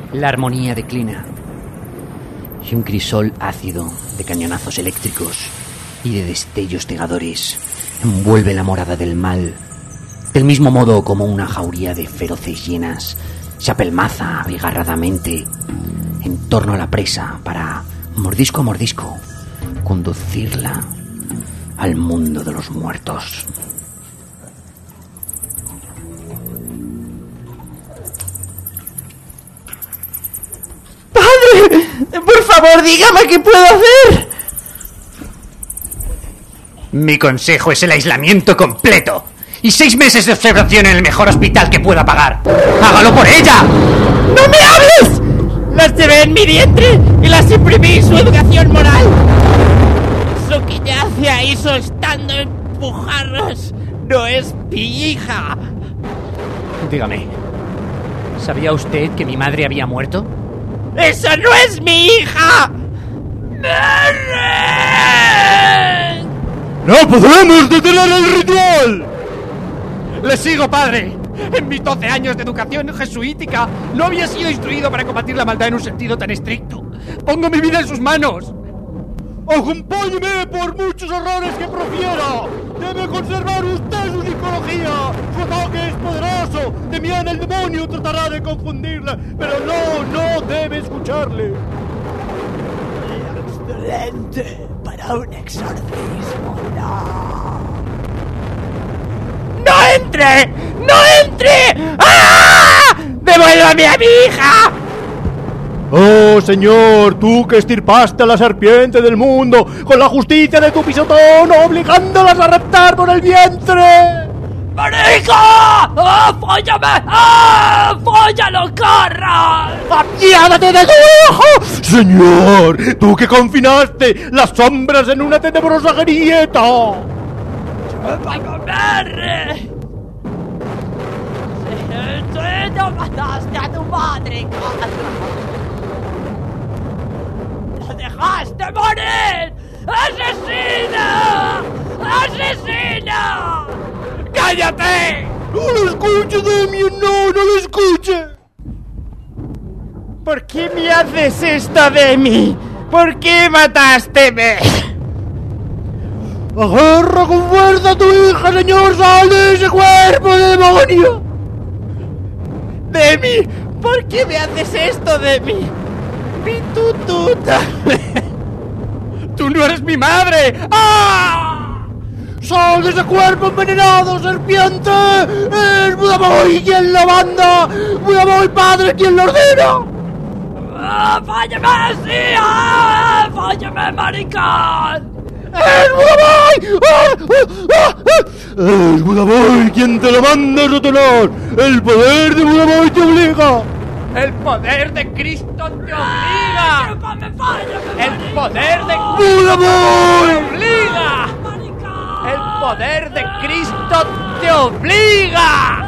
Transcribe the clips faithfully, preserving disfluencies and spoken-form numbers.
La armonía declina y un crisol ácido de cañonazos eléctricos y de destellos cegadores envuelve la morada del mal, del mismo modo como una jauría de feroces hienas se apelmaza abigarradamente en torno a la presa para, mordisco a mordisco, conducirla al mundo de los muertos. ¡Padre! ¡Por favor, dígame qué puedo hacer! Mi consejo es el aislamiento completo y seis meses de observación en el mejor hospital que pueda pagar. ¡Hágalo por ella! ¡No me hables! Las llevé en mi vientre y las imprimí su educación moral. Eso que ya hace ahí soltando empujarnos no es mi hija. Dígame, ¿sabía usted que mi madre había muerto? ¡Eso no es mi hija! ¡No podemos detener el ritual! ¡Le sigo, padre! En mis doce años de educación jesuítica no había sido instruido para combatir la maldad en un sentido tan estricto. ¡Pongo mi vida en sus manos! ¡Acompáñeme por muchos horrores que profiera! ¡Debe conservar usted su psicología! ¡Su ataque es poderoso! ¡Demián el demonio tratará de confundirla! ¡Pero no, no debe escucharle! ¡Excelente! Para un exorcismo, no. ¡No entre! ¡No entre! ¡Ah! ¡Devuélvame a mi hija! ¡Oh, señor! Tú que estirpaste a la serpiente del mundo con la justicia de tu pisotón, obligándolas a reptar por el vientre. ¡Marica! ¡Ah, fóllame! ¡Ah, fóllalo, corra! ¡Apiádate de tu hijo! Señor, tú que confinaste las sombras en una tenebrosa grieta. ¡Va a comer! ¡Tú no mataste a tu madre, Carla! ¡La dejaste morir! ¡Asesina! ¡Asesina! ¡Cállate! ¡No lo escuche, Demián! ¡No, no lo escuche! ¿Por qué me haces esto de mí? ¿Por qué mataste? ¡Agarra con fuerza a tu hija, señor! ¡Sal de ese cuerpo de demonio! ¡Demi! ¿Por qué me haces esto, Demi? ¡Mi tututa! ¡Tú no eres mi madre! ¡Ah! ¡Sal de ese cuerpo envenenado, serpiente! ¡Es Budaboy quien lo manda! ¡Budaboy padre quien lo ordena! ¡Ah, ¡fállame, sí! ¡Ah, ¡fállame, maricón! ¡Es Budaboy! ¡Ah, ah, ah, ah! ¡Es Budaboy quien te lo manda, Satanás! ¡El poder de Budaboy te obliga! ¡El poder de Cristo te obliga! ¡Chúpame, fállame, ¡El poder de ¡Budaboy! te obliga! ¡El poder de Cristo te obliga!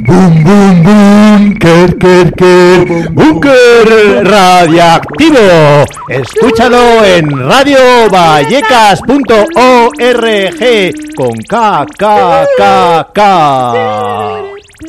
Boom, boom, búnker, ker, ker, búnker radiactivo. Escúchalo en radio vallecas punto org con K, K, K, K.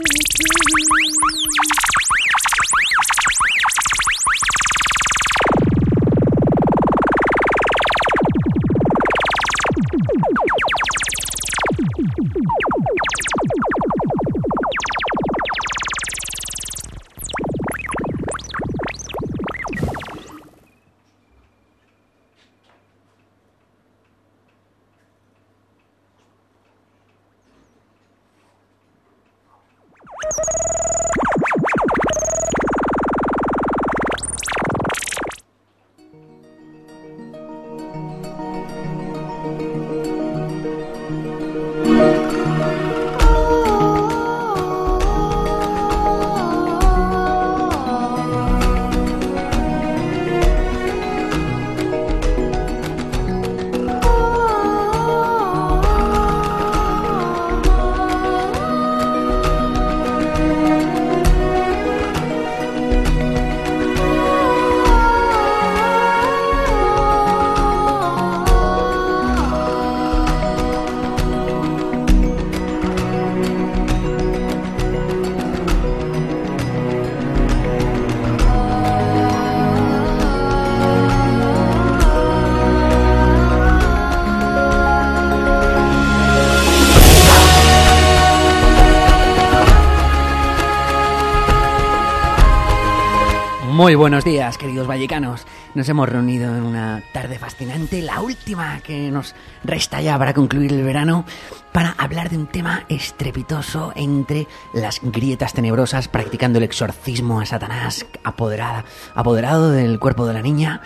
Muy buenos días, queridos vallecanos. Nos hemos reunido en una tarde fascinante, la última que nos resta ya para concluir el verano, para hablar de un tema estrepitoso entre las grietas tenebrosas, practicando el exorcismo a Satanás apoderada, apoderado del cuerpo de la niña,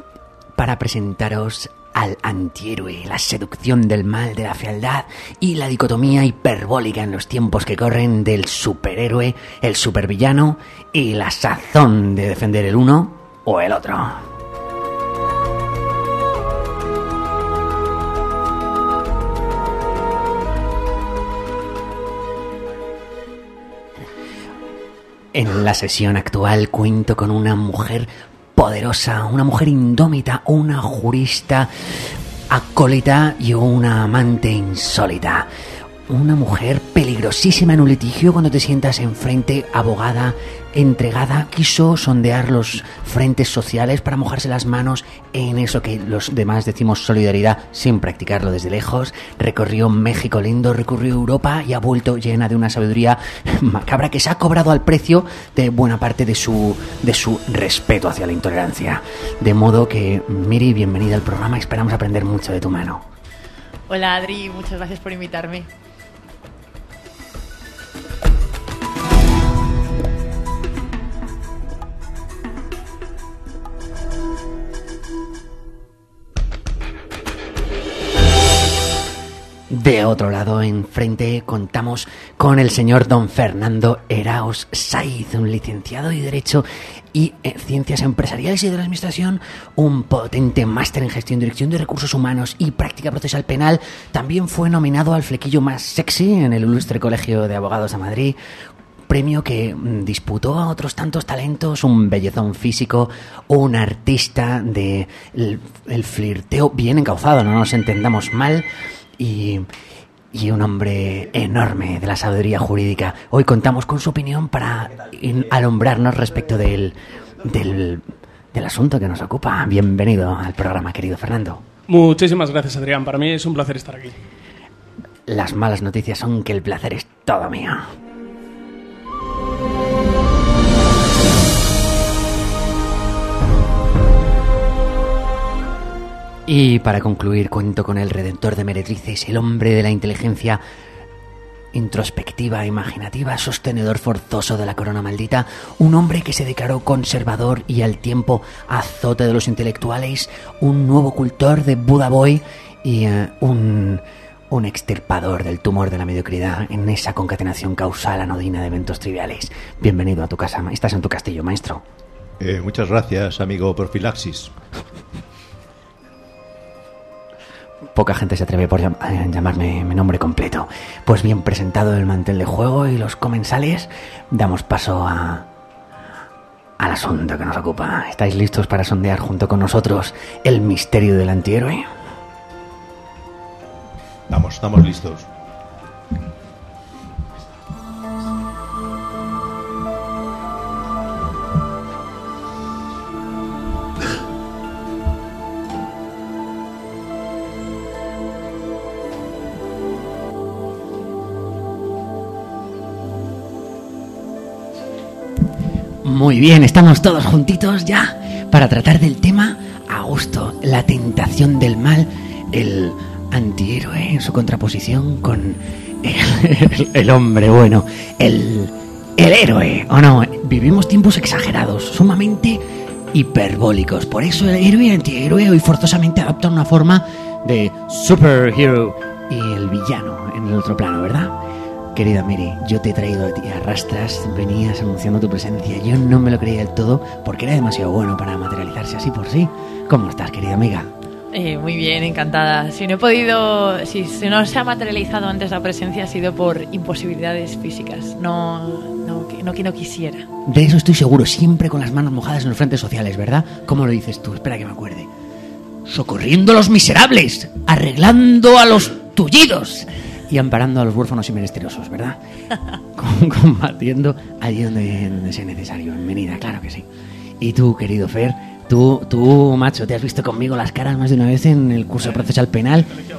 para presentaros al antihéroe, la seducción del mal, de la fealdad y la dicotomía hiperbólica en los tiempos que corren del superhéroe, el supervillano y la sazón de defender el uno o el otro. En la sesión actual cuento con una mujer poderosa, una mujer indómita, una jurista acólita y una amante insólita. Una mujer peligrosísima en un litigio cuando te sientas enfrente, abogada, entregada, quiso sondear los frentes sociales para mojarse las manos en eso que los demás decimos solidaridad sin practicarlo desde lejos. Recorrió México lindo, recorrió Europa y ha vuelto llena de una sabiduría macabra que se ha cobrado al precio de buena parte de su, de su respeto hacia la intolerancia. De modo que, Miri, bienvenida al programa, esperamos aprender mucho de tu mano. Hola Adri, muchas gracias por invitarme. De otro lado, enfrente, contamos con el señor don Fernando Eraos Saiz, un licenciado en Derecho y en Ciencias Empresariales y de la Administración, un potente máster en Gestión y Dirección de Recursos Humanos y Práctica Procesal Penal. También fue nominado al flequillo más sexy en el Ilustre Colegio de Abogados de Madrid, premio que disputó a otros tantos talentos, un bellezón físico, un artista de el, el flirteo bien encauzado, no nos entendamos mal, y, y un hombre enorme de la sabiduría jurídica. Hoy contamos con su opinión para alumbrarnos respecto del, del, del asunto que nos ocupa. Bienvenido al programa, querido Fernando. Muchísimas gracias, Adrián. Para mí es un placer estar aquí. Las malas noticias son que el placer es todo mío. Y para concluir, cuento con el redentor de meretrices, el hombre de la inteligencia introspectiva, imaginativa, sostenedor forzoso de la corona maldita, un hombre que se declaró conservador y al tiempo azote de los intelectuales, un nuevo cultor de Buda Boy y uh, un, un extirpador del tumor de la mediocridad en esa concatenación causal anodina de eventos triviales. Bienvenido a tu casa, estás en tu castillo, maestro. Eh, muchas gracias, amigo Profilaxis. Poca gente se atreve por llam- a llamarme mi nombre completo. Pues bien, presentado el mantel de juego y los comensales, damos paso a... al asunto que nos ocupa. ¿Estáis listos para sondear junto con nosotros el misterio del antihéroe? Vamos, estamos listos. Muy bien, estamos todos juntitos ya para tratar del tema a gusto. La tentación del mal, el antihéroe en su contraposición con el, el, el hombre bueno, el, el héroe, ¿o no? Vivimos tiempos exagerados, sumamente hiperbólicos. Por eso el héroe y el antihéroe hoy forzosamente adoptan una forma de superhero y el villano en el otro plano, ¿verdad? Querida Mary, yo te he traído a ti a rastras, venías anunciando tu presencia. Yo no me lo creía del todo porque era demasiado bueno para materializarse así por sí. ¿Cómo estás, querida amiga? Eh, muy bien, encantada. Si no he podido, si, si no se ha materializado antes la presencia ha sido por imposibilidades físicas, no, no, que, no que no quisiera. De eso estoy seguro, siempre con las manos mojadas en los frentes sociales, ¿verdad? ¿Cómo lo dices tú? Espera que me acuerde. Socorriendo a los miserables, arreglando a los tullidos y amparando a los huérfanos y menesterosos, ¿verdad? Con, combatiendo allí donde, donde sea necesario, en venida, claro que sí. Y tú, querido Fer, tú, tú, macho, te has visto conmigo las caras más de una vez en el curso procesal penal.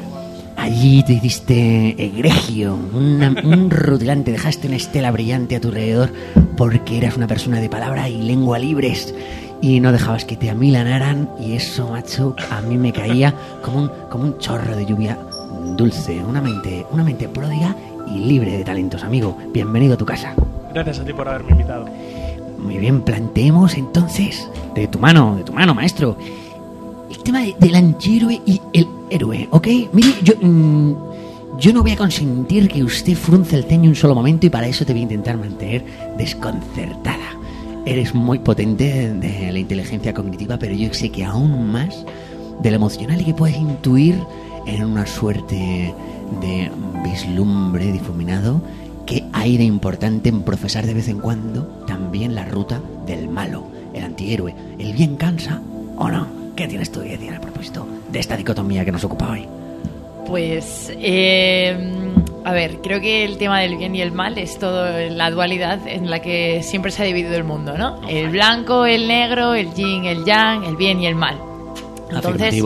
Allí te hiciste egregio, una, un rutilante, dejaste una estela brillante a tu alrededor porque eras una persona de palabra y lengua libres y no dejabas que te amilanaran, y eso, macho, a mí me caía como un, como un chorro de lluvia dulce, una mente, una mente pródiga y libre de talentos, amigo. Bienvenido a tu casa. Gracias a ti por haberme invitado. Muy bien, planteemos entonces, de tu mano, de tu mano, maestro, el tema de, del antihéroe y el héroe, ¿ok? Mire, yo, mmm, yo no voy a consentir que usted frunce el ceño un solo momento, y para eso te voy a intentar mantener desconcertada. Eres muy potente de, de la inteligencia cognitiva, pero yo sé que aún más de lo emocional, y que puedes intuir en una suerte de vislumbre difuminado que hay de importante en profesar de vez en cuando también la ruta del malo, el antihéroe. ¿El bien cansa o no? ¿Qué tienes tú que decir a propósito de esta dicotomía que nos ocupa hoy? Pues, eh, a ver, creo que el tema del bien y el mal es toda la dualidad en la que siempre se ha dividido el mundo, ¿no? El blanco, el negro, el yin, el yang, el bien y el mal. Entonces,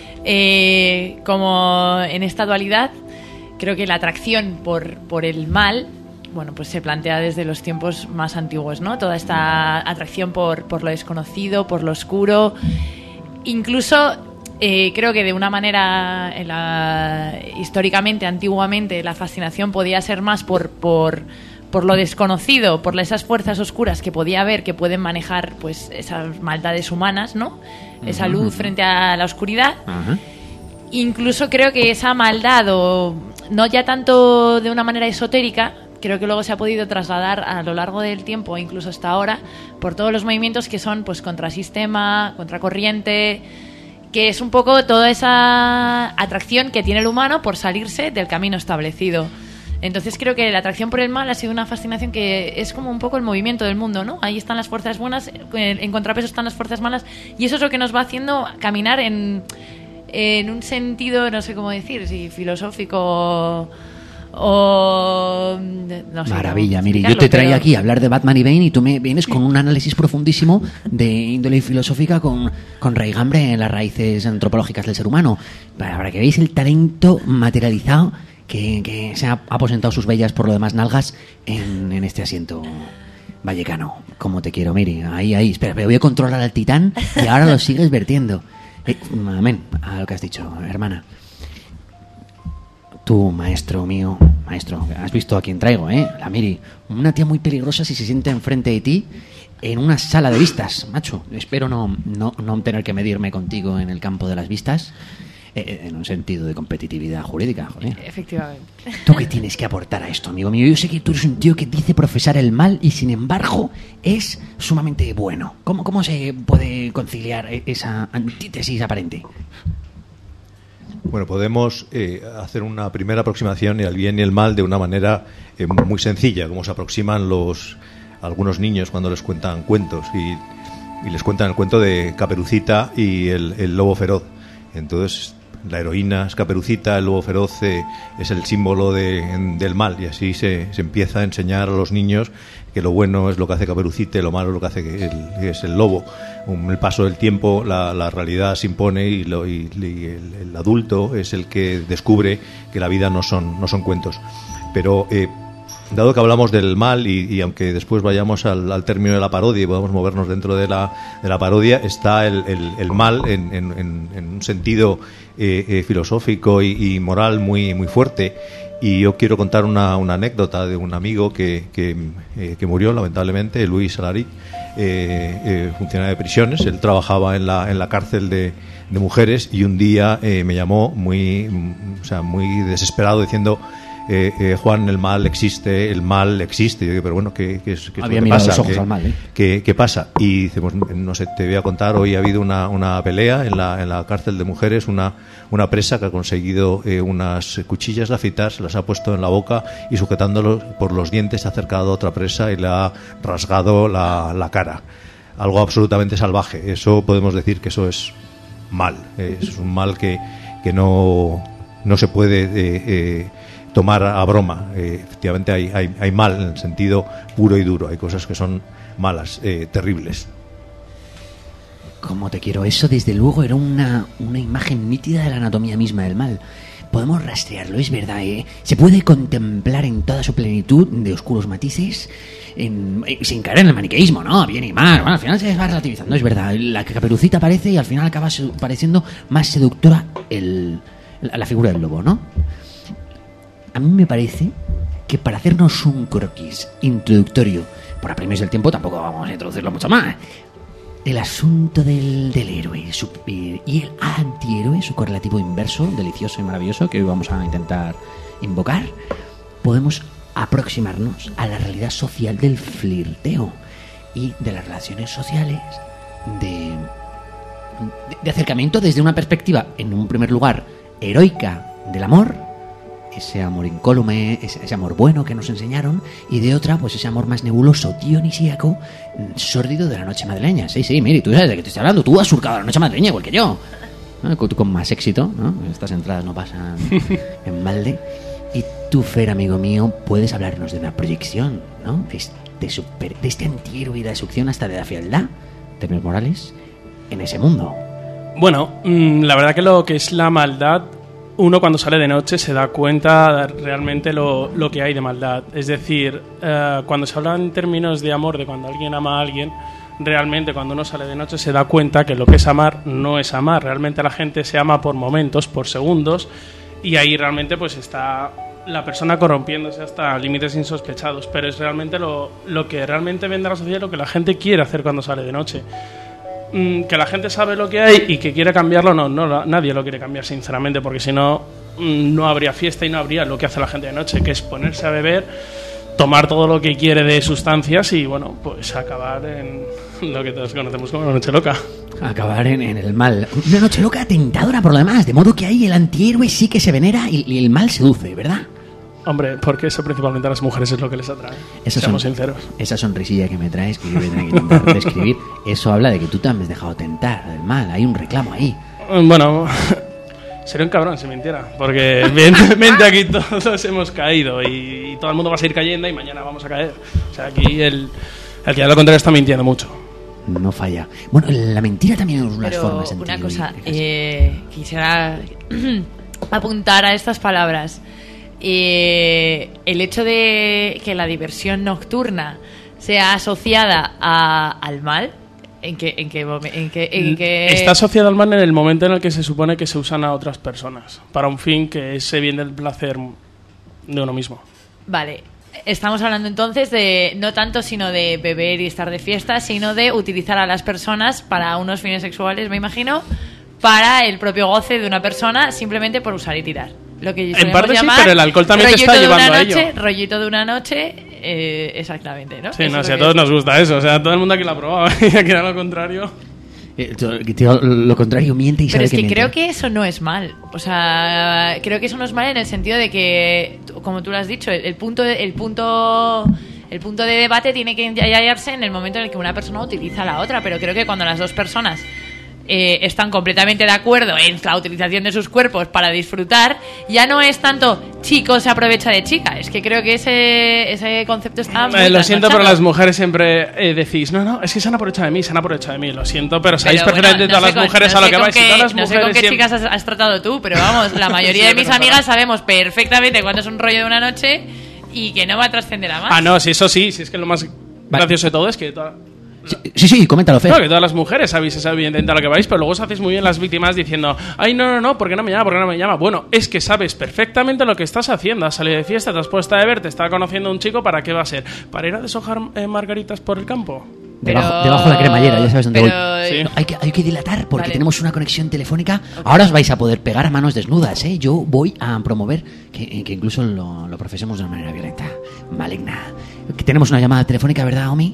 eh, como en esta dualidad, creo que la atracción por, por el mal, bueno, pues se plantea desde los tiempos más antiguos, ¿no? Toda esta atracción por, por lo desconocido, por lo oscuro. Incluso eh, creo que de una manera, en la, históricamente, antiguamente, la fascinación podía ser más por, por, por lo desconocido, por esas fuerzas oscuras que podía haber, que pueden manejar pues esas maldades humanas, ¿no? Esa luz frente a la oscuridad. Uh-huh. Incluso creo que esa maldad, o no ya tanto de una manera esotérica, creo que luego se ha podido trasladar a lo largo del tiempo, incluso hasta ahora, por todos los movimientos que son pues contrasistema, contracorriente, que es un poco toda esa atracción que tiene el humano por salirse del camino establecido. Entonces creo que la atracción por el mal ha sido una fascinación que es como un poco el movimiento del mundo, ¿no? Ahí están las fuerzas buenas, en contrapeso están las fuerzas malas, y eso es lo que nos va haciendo caminar en, en un sentido, no sé cómo decir, si filosófico o... no sé. Maravilla, mire, yo te traía pero... aquí a hablar de Batman y Bane, y tú me vienes con un análisis profundísimo de índole filosófica con, con raigambre en las raíces antropológicas del ser humano, para, para que veáis el talento materializado que, que se ha aposentado sus bellas, por lo demás, nalgas en, en este asiento vallecano. Como te quiero, Miri. Ahí, ahí. Espera, pero voy a controlar al titán y ahora lo sigues vertiendo. Eh, amén a lo que has dicho, hermana. Tú, maestro mío, maestro, has visto a quién traigo, ¿eh? La Miri. Una tía muy peligrosa si se sienta enfrente de ti en una sala de vistas, macho. Espero no, no, no tener que medirme contigo en el campo de las vistas. En un sentido de competitividad jurídica, joder. Efectivamente. ¿Tú qué tienes que aportar a esto, amigo mío? Yo sé que tú eres un tío que dice profesar el mal y, sin embargo, es sumamente bueno. ¿Cómo, cómo se puede conciliar esa antítesis aparente? Bueno, podemos eh, hacer una primera aproximación al bien y el mal de una manera eh, muy sencilla, como se aproximan los algunos niños cuando les cuentan cuentos y, y les cuentan el cuento de Caperucita y el, el lobo feroz. Entonces, la heroína es Caperucita, el lobo feroz eh, es el símbolo de, en, del mal, y así se, se empieza a enseñar a los niños que lo bueno es lo que hace Caperucita y lo malo es lo que hace el, es el lobo. Con el paso del tiempo la, la realidad se impone y, lo, y, y el, el adulto es el que descubre que la vida no son, no son cuentos. Pero eh, dado que hablamos del mal y, y aunque después vayamos al, al término de la parodia y podamos movernos dentro de la, de la parodia, está el, el, el mal en, en, en un sentido eh, eh, filosófico y, y moral muy, muy fuerte. Y yo quiero contar una, una anécdota de un amigo que, que, eh, que murió lamentablemente, Luis Alaric, eh, eh, funcionario de prisiones. Él trabajaba en la, en la cárcel de, de mujeres y un día eh, me llamó muy, o sea, muy desesperado diciendo: Eh, eh, Juan, el mal existe, el mal existe. Y yo digo, pero bueno, ¿qué, qué es, qué es Había lo que mirado pasa? los ojos ¿Qué, al mal, ¿eh? ¿qué, qué pasa? Y dice, pues no sé, te voy a contar, hoy ha habido una, una pelea en la, en la cárcel de mujeres, una, una presa que ha conseguido eh, unas cuchillas de afeitar, se las ha puesto en la boca y sujetándolo por los dientes se ha acercado a otra presa y le ha rasgado la, la cara. Algo absolutamente salvaje. Eso podemos decir que eso es mal. Eh, es un mal que, que no, no se puede... Eh, eh, tomar a broma. Eh, efectivamente hay, hay, hay mal en el sentido puro y duro, hay cosas que son malas, eh, terribles. Como te quiero, eso desde luego era una, una imagen nítida de la anatomía misma del mal. Podemos rastrearlo, es verdad, ¿eh? Se puede contemplar en toda su plenitud de oscuros matices, en, eh, sin caer en el maniqueísmo, ¿no? Bien y mal, bueno, al final se va relativizando, es verdad. La Caperucita aparece y al final acaba su- pareciendo más seductora el, la, la figura del lobo, ¿no? A mí me parece que para hacernos un croquis introductorio, por apremios del tiempo tampoco vamos a introducirlo mucho más, el asunto del, del héroe su, y el antihéroe, su correlativo inverso, delicioso y maravilloso, que hoy vamos a intentar invocar, podemos aproximarnos a la realidad social del flirteo y de las relaciones sociales de, de, de acercamiento desde una perspectiva, en un primer lugar, heroica del amor, ese amor incólume, ese, ese amor bueno que nos enseñaron, y de otra, pues ese amor más nebuloso, dionisíaco, sórdido de la noche madrileña. Sí, sí, mire, tú sabes de qué te estoy hablando, tú has surcado la noche madrileña igual que yo, ¿no? Tú con más éxito, ¿no? Estas entradas no pasan en balde. Y tú, Fer, amigo mío, puedes hablarnos de una proyección, ¿no? De este, super, de este antihéroe y de la succión hasta de la fealdad, términos morales, en ese mundo. Bueno, mmm, la verdad que lo que es la maldad, uno cuando sale de noche se da cuenta realmente lo, lo que hay de maldad. Es decir, eh, cuando se habla en términos de amor, de cuando alguien ama a alguien, realmente cuando uno sale de noche se da cuenta que lo que es amar no es amar. Realmente la gente se ama por momentos, por segundos, y ahí realmente pues está la persona corrompiéndose hasta límites insospechados. Pero es realmente lo, lo que realmente vende a la sociedad, lo que la gente quiere hacer cuando sale de noche. Que la gente sabe lo que hay y que quiere cambiarlo, no, no, nadie lo quiere cambiar, sinceramente, porque si no, no habría fiesta y no habría lo que hace la gente de noche, que es ponerse a beber, tomar todo lo que quiere de sustancias y, bueno, pues acabar en lo que todos conocemos como la noche loca. Acabar en, en el mal. Una noche loca tentadora por lo demás, de modo que ahí el antihéroe sí que se venera y, y el mal seduce, ¿verdad? Hombre, porque eso principalmente a las mujeres es lo que les atrae. Esas Seamos son, sinceros. Esa sonrisilla que me traes, que yo voy a tener que intentar describir, eso habla de que tú te has dejado tentar del mal. Hay un reclamo ahí. Bueno, sería un cabrón si mintiera, porque evidentemente aquí todos hemos caído y, y todo el mundo va a seguir cayendo y mañana vamos a caer. O sea, aquí el, el que da lo contrario está mintiendo mucho. No falla. Bueno, la mentira también es unas Pero formas. una cosa, eh, quisiera apuntar a estas palabras. Eh, el hecho de que la diversión nocturna sea asociada a, al mal, ¿en qué, en qué, en qué, en qué... Está asociada al mal en el momento en el que se supone que se usan a otras personas para un fin que es bien del placer de uno mismo. Vale, estamos hablando entonces de no tanto sino de beber y estar de fiesta, sino de utilizar a las personas para unos fines sexuales, me imagino, para el propio goce de una persona, simplemente por usar y tirar. Lo que en parte sí, pero el alcohol también te está llevando a ello. Rollito de una noche, eh, exactamente, ¿no? Sí, eso no, si a todos es. Nos gusta eso, o sea, todo el mundo aquí lo ha probado y aquí era lo contrario. Eh, tío, lo contrario, miente y Pero sabe es que, que miente. creo que eso no es mal. O sea, creo que eso no es mal en el sentido de que, como tú lo has dicho, el, el punto, el punto, el punto de debate tiene que hallarse en el momento en el que una persona utiliza a la otra. Pero creo que cuando las dos personas eh, están completamente de acuerdo en la utilización de sus cuerpos para disfrutar, ya no es tanto chico se aprovecha de chica. Es que creo que ese, ese concepto está muy Eh, lo siento, pero trasnochado. las mujeres siempre eh, decís, no, no, es que se han aprovechado de mí, se han aprovechado de mí. Lo siento, pero sabéis Pero perfectamente bueno, no todas sé las con- mujeres no a lo sé que con vais. y qué- todas las no sé mujeres con qué siempre- chicas has, has tratado tú, pero vamos, la mayoría Sí, de mis pero amigas pasa. sabemos perfectamente cuándo es un rollo de una noche y que no va a trascender a más. Ah, no, sí, eso sí, sí, es que lo más gracioso de todo es que... toda- Sí, sí, coméntalo, Fer. Claro, que todas las mujeres sabéis evidentemente a lo que vais, pero luego os hacéis muy bien las víctimas diciendo, ay, no, no, no, ¿por qué no me llama? ¿Por qué no me llama? Bueno, es que sabes perfectamente lo que estás haciendo. Has salido de fiesta, te has puesto a beber, te está conociendo un chico, ¿para qué va a ser? ¿Para ir a deshojar eh, margaritas por el campo? Debajo, Pero- debajo de la cremallera, ya sabes dónde pero- voy. Sí. No, hay, que, hay que dilatar porque Vale. tenemos una conexión telefónica. Ahora os vais a poder pegar a manos desnudas, ¿eh? Yo voy a promover que, que incluso lo, lo profesemos de una manera violenta, maligna. Que tenemos una llamada telefónica, ¿verdad, Omi?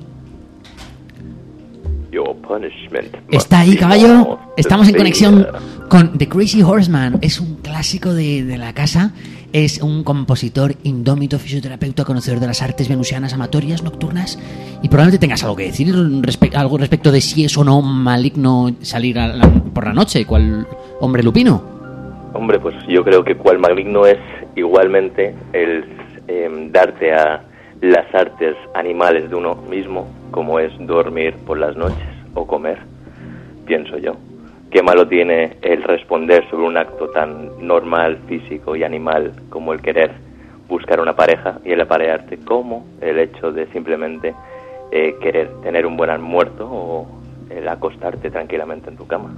Your punishment must Está ahí, be caballo. more Estamos en severe. conexión con The Crazy Horseman. Es un clásico de, de la casa. Es un compositor indómito, fisioterapeuta, conocedor de las artes venusianas amatorias nocturnas. Y probablemente tengas algo que decir, respe- algo respecto de si es o no maligno salir a la- por la noche. ¿Cuál hombre lupino? Hombre, pues yo creo que cual maligno es igualmente el eh, darte a las artes animales de uno mismo, como es dormir por las noches o comer, pienso yo. ¿Qué malo tiene el responder sobre un acto tan normal, físico y animal como el querer buscar una pareja y el aparearte, como el hecho de simplemente eh, querer tener un buen almuerzo o el acostarte tranquilamente en tu cama?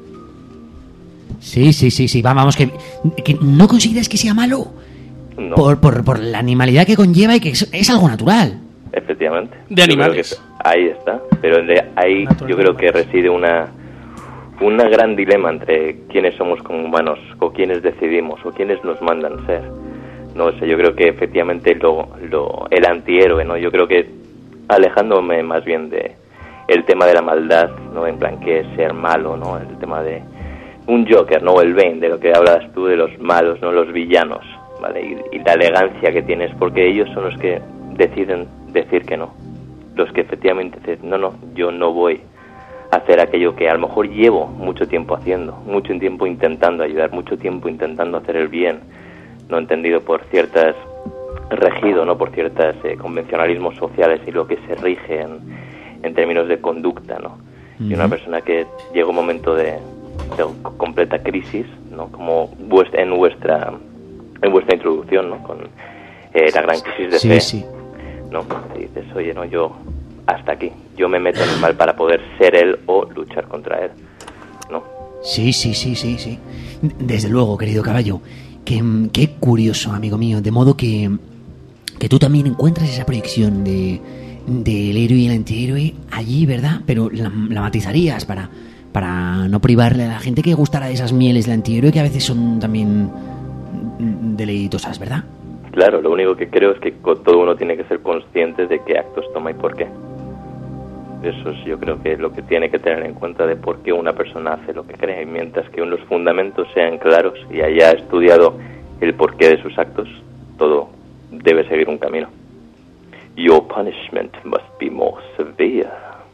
Sí, sí, sí, sí. Va, Vamos, que, que no consideras que sea malo No. por, por, por la animalidad que conlleva y que es, es algo natural. Efectivamente. De Yo creo animales. que ahí está. Pero de ahí Natural. yo creo que reside una un gran dilema entre quiénes somos como humanos o quiénes decidimos o quiénes nos mandan ser. No sé, yo creo que efectivamente lo, lo el antihéroe, ¿no? Yo creo que alejándome más bien de el tema de la maldad, ¿no? En plan que es ser malo, ¿no? El tema de un Joker, ¿no? El Bane, de lo que hablas tú de los malos, ¿no? Los villanos, ¿vale? Y, y la elegancia que tienes, porque ellos son los que deciden decir que no. Los que efectivamente dicen, no, no, yo no voy a hacer aquello que a lo mejor llevo mucho tiempo haciendo, mucho tiempo intentando ayudar, mucho tiempo intentando hacer el bien, no entendido por ciertas, regido, ¿no? Por ciertas eh, convencionalismos sociales y lo que se rige en, en términos de conducta, ¿no? Y una persona que llega un momento de, de completa crisis, ¿no? Como vuestra, en vuestra en vuestra introducción, ¿no? Con eh, la gran crisis de Sí, fe, sí. ¿no? Y dices, oye, no, yo hasta aquí, yo me meto en el mal para poder ser él o luchar contra él, ¿no? Sí, sí, sí, sí, sí. Desde luego, querido caballo. Qué, qué curioso, amigo mío. De modo que, que tú también encuentras esa proyección de del héroe y el antihéroe allí, ¿verdad? Pero la, la matizarías para, para no privarle a la gente que gustara de esas mieles del antihéroe que a veces son también deleitosas, ¿verdad? Claro, lo único que creo es que co- todo uno tiene que ser consciente de qué actos toma y por qué. Eso es, yo creo que es lo que tiene que tener en cuenta de por qué una persona hace lo que cree. Y mientras que los fundamentos sean claros y haya estudiado el porqué de sus actos, todo debe seguir un camino. Your punishment must be more severe.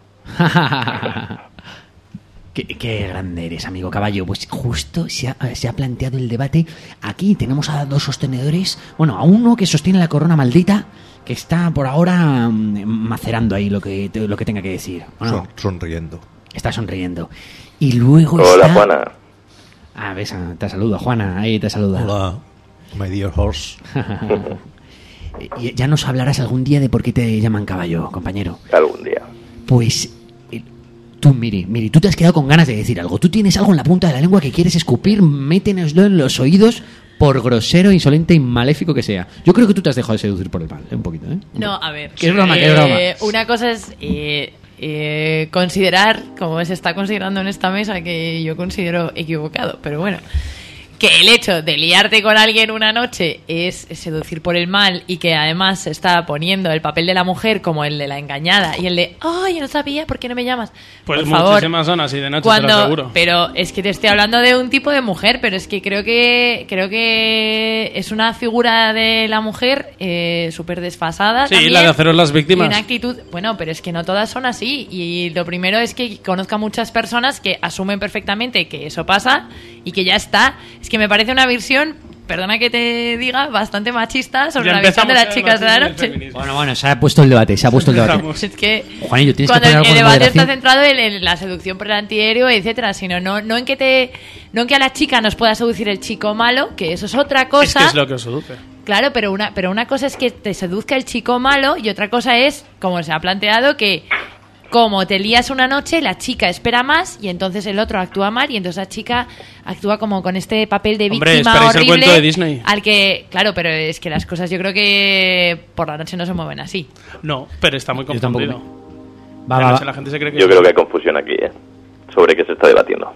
qué, qué grande eres, amigo caballo. Pues justo se ha, se ha planteado el debate. Aquí tenemos a dos sostenedores. Bueno, a uno que sostiene la corona maldita, que está por ahora mm, macerando ahí lo que, lo que tenga que decir. Bueno, Son- sonriendo. está sonriendo. Y luego Hola, está... Juana. Ah, ves, ah, te saluda, Juana. Ahí te saluda. Hola, my dear horse. Y ya nos hablarás algún día de por qué te llaman caballo, compañero. Algún día. Pues eh, tú, Miri, Miri, tú te has quedado con ganas de decir algo. Tú tienes algo en la punta de la lengua que quieres escupir, métenoslo en los oídos, por grosero, insolente y maléfico que sea. Yo creo que tú te has dejado de seducir por el mal, ¿eh? Un poquito, ¿eh? No, a ver. Que es broma, que es eh, broma. Una cosa es eh, eh, considerar, como se está considerando en esta mesa, que yo considero equivocado, pero bueno. que el hecho de liarte con alguien una noche es seducir por el mal y que además se está poniendo el papel de la mujer como el de la engañada y el de, ay, yo no sabía, ¿por qué no me llamas? Pues por favor, muchísimas son así de noche, cuando, te lo aseguro. Pero es que te estoy hablando de un tipo de mujer, pero es que creo que creo que es una figura de la mujer eh, súper desfasada. Sí, también, la de haceros las víctimas. y una actitud, bueno, pero es que no todas son así y lo primero es que conozca muchas personas que asumen perfectamente que eso pasa y que ya está. Es que me parece una visión, perdona que te diga, bastante machista sobre Ya la visión de las empezamos chicas de la el noche. feminismo. Bueno, bueno, se ha puesto el debate, se ha puesto el debate. Empezamos. Es que Juanillo, tienes que cuando poner el, algo el de debate está moderación. centrado en, en la seducción por el antihéroe, etcétera, sino no, no en que te no en que a la chica nos pueda seducir el chico malo, que eso es otra cosa. Es que es lo que os seduce. Claro, pero una, pero una cosa es que te seduzca el chico malo y otra cosa es, como se ha planteado, que como te lías una noche, la chica espera más y entonces el otro actúa mal y entonces la chica actúa como con este papel de Hombre, víctima esperáis el horrible. cuento de Disney. Al que, claro, pero es que las cosas yo creo que por la noche no se mueven así. No, pero está muy Yo tampoco confundido. Va, La va, noche va. la gente se cree que Yo creo que hay confusión aquí, ¿eh? Sobre qué se está debatiendo.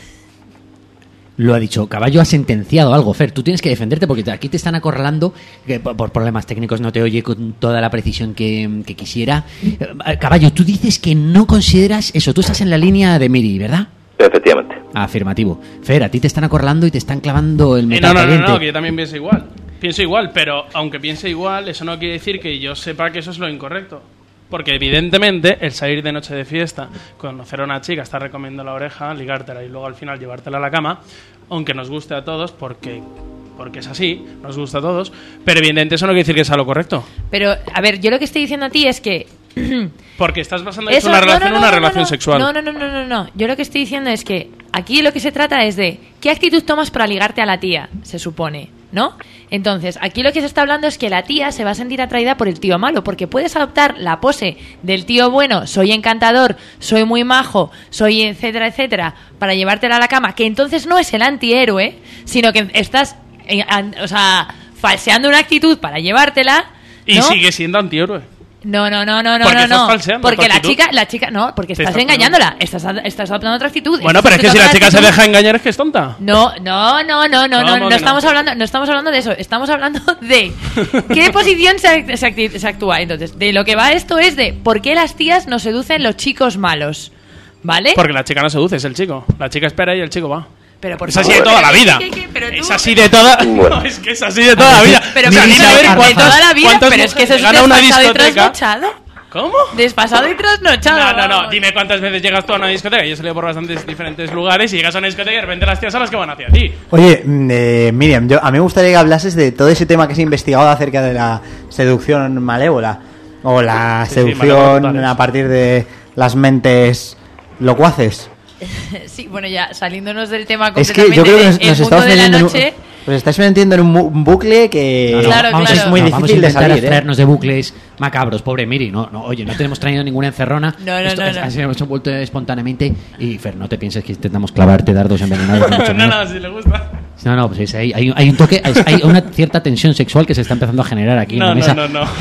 Lo ha dicho, Caballo ha sentenciado algo, Fer. Tú tienes que defenderte porque aquí te están acorralando, que por, por problemas técnicos no te oye con toda la precisión que, que quisiera. Eh, Caballo, tú dices que no consideras eso, tú estás en la línea de Miri, ¿verdad? Efectivamente. Afirmativo. Fer, a ti te están acorralando y te están clavando el Eh, metal no, no, no, caliente. no, que yo también pienso igual. Pienso igual, pero aunque piense igual, eso no quiere decir que yo sepa que eso es lo incorrecto. Porque evidentemente el salir de noche de fiesta, conocer a una chica, estar recomiendo la oreja, ligártela y luego al final llevártela a la cama, aunque nos guste a todos, porque, porque es así, nos gusta a todos, pero evidentemente eso no quiere decir que sea lo correcto. Pero, a ver, yo lo que estoy diciendo a ti es que Porque estás basando Eso- una no, relación en no, una no, no, relación no. sexual. No, no, no, no, no, no. Yo lo que estoy diciendo es que aquí lo que se trata es de qué actitud tomas para ligarte a la tía, se supone, ¿no? Entonces, aquí lo que se está hablando es que la tía se va a sentir atraída por el tío malo, porque puedes adoptar la pose del tío bueno, soy encantador, soy muy majo, soy etcétera, etcétera, para llevártela a la cama, que entonces no es el antihéroe, sino que estás, eh, an- o sea, falseando una actitud para llevártela, Y ¿no? sigue siendo antihéroe. No, no, no, no, no, Porque no, estás no. falseando Porque tu la actitud. chica, la chica, no, porque Te estás estás engañándola, estás, estás adoptando otra actitud. Bueno, estás pero es que si la adoptando chica se otra deja engañar es que es tonta. No, no, no, no, no, no, ¿Cómo no que estamos no? hablando, no estamos hablando de eso, estamos hablando de qué posición se, se, acti- se actúa. Entonces, de lo que va esto es de por qué las tías nos seducen los chicos malos, ¿vale? Porque la chica no seduce, es el chico. La chica espera y el chico va. Pero por Es así favor, de toda la ¿qué- vida. qué- qué- pero tú- Es así de toda. Bueno. No, es que es así de toda la vida. Pero O sea, que dime de, a ver de cuántas- toda la vida, cuántas pero es que eso mujeres es gana una despasado y discoteca. trasnochado. ¿Cómo? Despasado y trasnochado. No, no, no. vamos. Dime cuántas veces llegas tú a una discoteca. Yo he salido por bastantes diferentes lugares y llegas a una discoteca y de repente las tías son las que van hacia ti. Oye, mm, eh, Miriam, yo, a mí me gustaría que hablases de todo ese tema que se ha investigado acerca de la seducción malévola o la Sí, sí, malévola seducción totales. a partir de las mentes locuaces. Sí, bueno, ya saliéndonos del tema Es completamente que yo creo que nos, el nos mundo estamos de la metiendo en un, noche. os estáis metiendo en un, mu- un bucle que No, no, Claro, vamos claro. A, es muy no, difícil vamos a de intentar salir, ¿eh? abstraernos de bucles macabros, pobre Miri. No, no, oye, no te hemos traído ninguna encerrona. No, no, Esto no, es- no. ha sido- hemos vuelto espontáneamente. Y Fer, no te pienses que intentamos clavarte dardos envenenados. ni mucho No, menos. no, si le gusta. No, no, pues es- hay, hay, hay un toque, hay, hay una cierta tensión sexual que se está empezando a generar aquí en No, la mesa. no, no, no.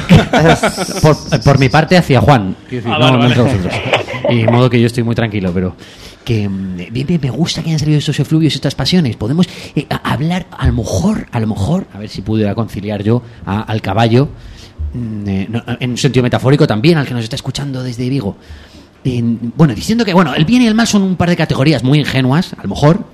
Por, por mi parte hacia Juan. Quiero decir, Ah, no, vale, no vale. entre vosotros. Y de modo que yo estoy muy tranquilo, pero que mm, bien, bien, me gusta que hayan salido estos efluvios y estas pasiones. Podemos eh, a- hablar, a lo mejor, a lo mejor, a ver si pudiera conciliar yo a- al caballo, mm, eh, no, en un sentido metafórico también, al que nos está escuchando desde Vigo. En- bueno, diciendo que bueno, el bien y el mal son un par de categorías muy ingenuas, a lo mejor,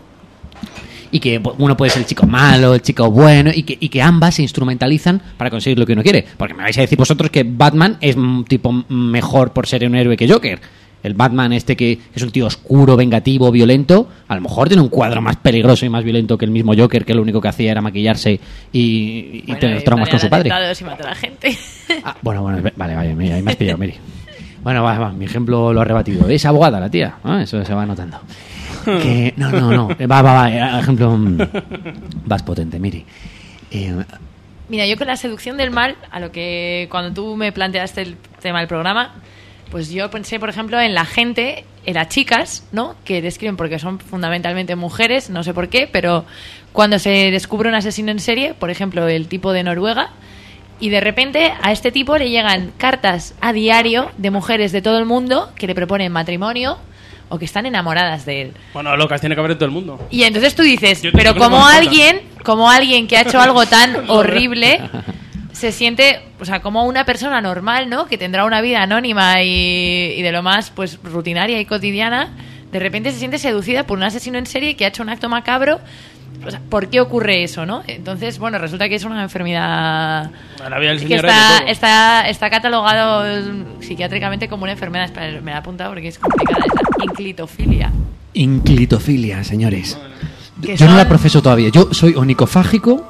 y que pues, uno puede ser el chico malo, el chico bueno, y que, y que ambas se instrumentalizan para conseguir lo que uno quiere. Porque me vais a decir vosotros que Batman es un tipo mejor por ser un héroe que Joker. El Batman este que es un tío oscuro, vengativo, violento, a lo mejor tiene un cuadro más peligroso y más violento que el mismo Joker, que lo único que hacía era maquillarse y, y Bueno, tener y traumas con su planear padre. atentados y matar a gente. Ah, bueno, bueno, vale, vale, mira, ahí me has pillado, Mary. Bueno, va, va, mi ejemplo lo ha rebatido. Es abogada la tía, ah, eso se va notando. Que, no, no, no, va, va, va, eh, ejemplo mm, vas potente, Miri. Eh, Mira, yo con la seducción del mal, a lo que cuando tú me planteaste el tema del programa, pues yo pensé, por ejemplo, en la gente, en las chicas, ¿no? Que describen porque son fundamentalmente mujeres, no sé por qué, pero cuando se descubre un asesino en serie, por ejemplo, el tipo de Noruega, y de repente a este tipo le llegan cartas a diario de mujeres de todo el mundo que le proponen matrimonio o que están enamoradas de él. Bueno, locas tiene que haber en todo el mundo. Y entonces tú dices, Yo pero tengo como una alguien, como alguien que ha hecho algo tan horrible, se siente, o sea, como una persona normal, ¿no? Que tendrá una vida anónima y, y de lo más, pues, rutinaria y cotidiana, de repente se siente seducida por un asesino en serie que ha hecho un acto macabro. O sea, ¿por qué ocurre eso, no? Entonces, bueno, resulta que es una enfermedad La vida del que señor está, es de todo. está, está catalogado psiquiátricamente como una enfermedad. Espera, me la he apuntado porque es complicada, es la inclitofilia. Inclitofilia, señores. Que Yo no la son- profeso todavía. Yo soy onicofágico